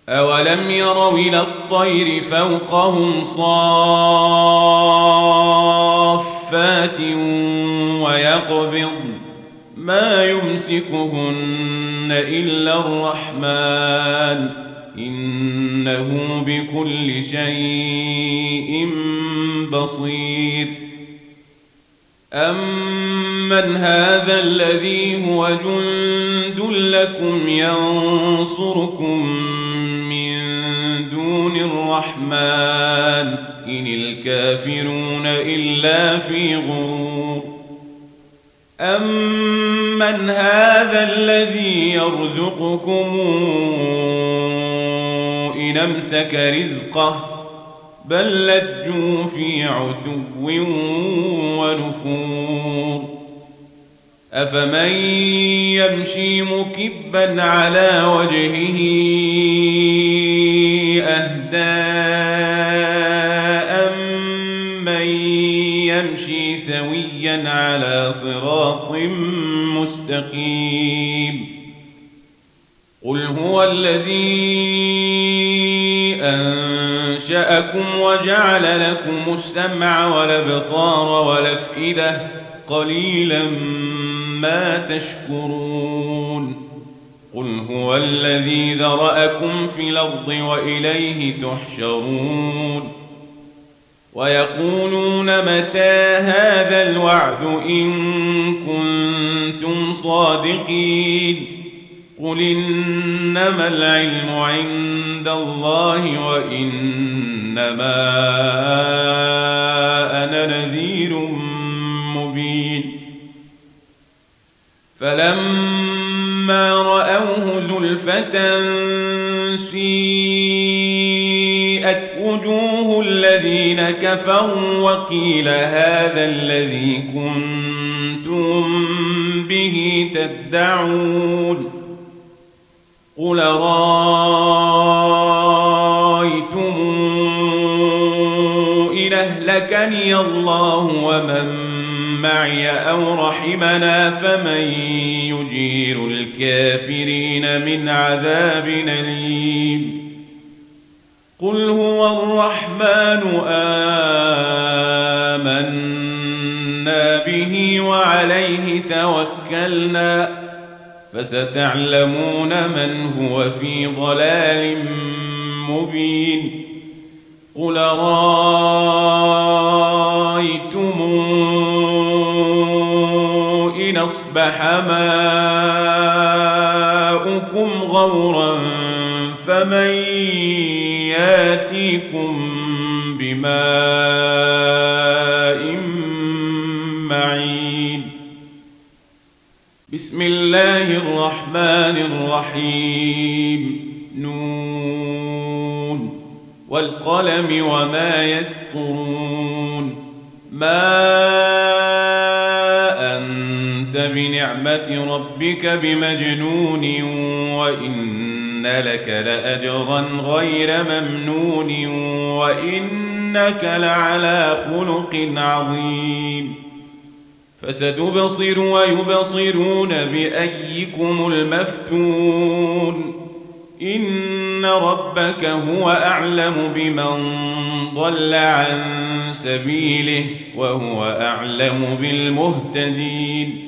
أولم يروا إلى الطير فوقهم صافات ويقبض ما يمسكهن إلا الرحمن إنه بكل شيء بصير. أمن هذا الذي هو جند لكم ينصركم من دون الرحمن إن الكافرون إلا في غرور. أمن هذا الذي يرزقكم إن أمسك رزقه بل لجوا في عتو ونفور. أفمن يمشي مكبا على وجهه أهدى أمن يمشي سويا على صراط مستقيم. قل هو الذي أنشأكم وجعل لكم السمع والأبصار والأفئدة قليلا ما تشكرون. قل هو الذي ذرأكم في الأرض وإليه تحشرون. ويقولون متى هذا الوعد إن كنتم صادقين. قل إنما العلم عند الله وإنما أنا نذير مبين. فلما رأوه زلفة سيئت وجوه الذين كفروا وقيل هذا الذي كنتم به تدعون. قل رأيتم إن أهلكني الله ومن معي أو رحمنا فمن يجير الكافرين من عذاب أليم. قل هو الرحمن آمنا به وعليه توكلنا فستعلمون من هو في ضلال مبين. قل رأيتم إن أصبح ماؤكم غورا فمن ياتيكم بماء معين. بسم الله الرحمن الرحيم. نون والقلم وما يسطرون. ما أنت بنعمة ربك بمجنون وإن لك لأجرا غير ممنون وإنك لعلى خلق عظيم. فستبصر ويبصرون بأيكم المفتون. إن ربك هو أعلم بمن ضل عن سبيله وهو أعلم بالمهتدين.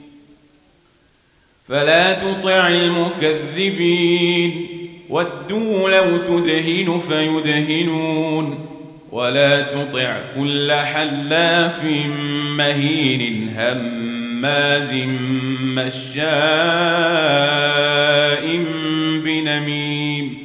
فلا تطع المكذبين ودوا لو تدهن فيدهنون ولا تطع كل حلاف مهين هماز مشاء بنميم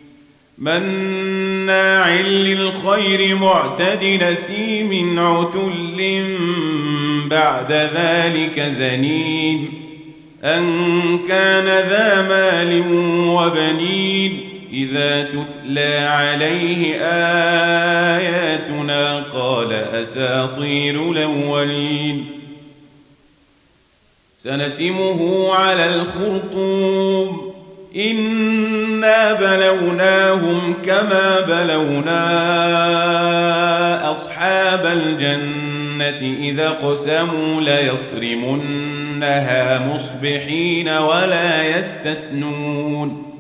مناع للخير معتد أثيم عتل بعد ذلك زنيم أن كان ذا مال وبنين إذا تتلى عليه آياتنا قال أساطير الأولين. سنسمه على الخرطوم إنا بلوناهم كما بلونا أصحاب الجنة إذا اقسموا ليصرمنها مصبحين ولا يستثنون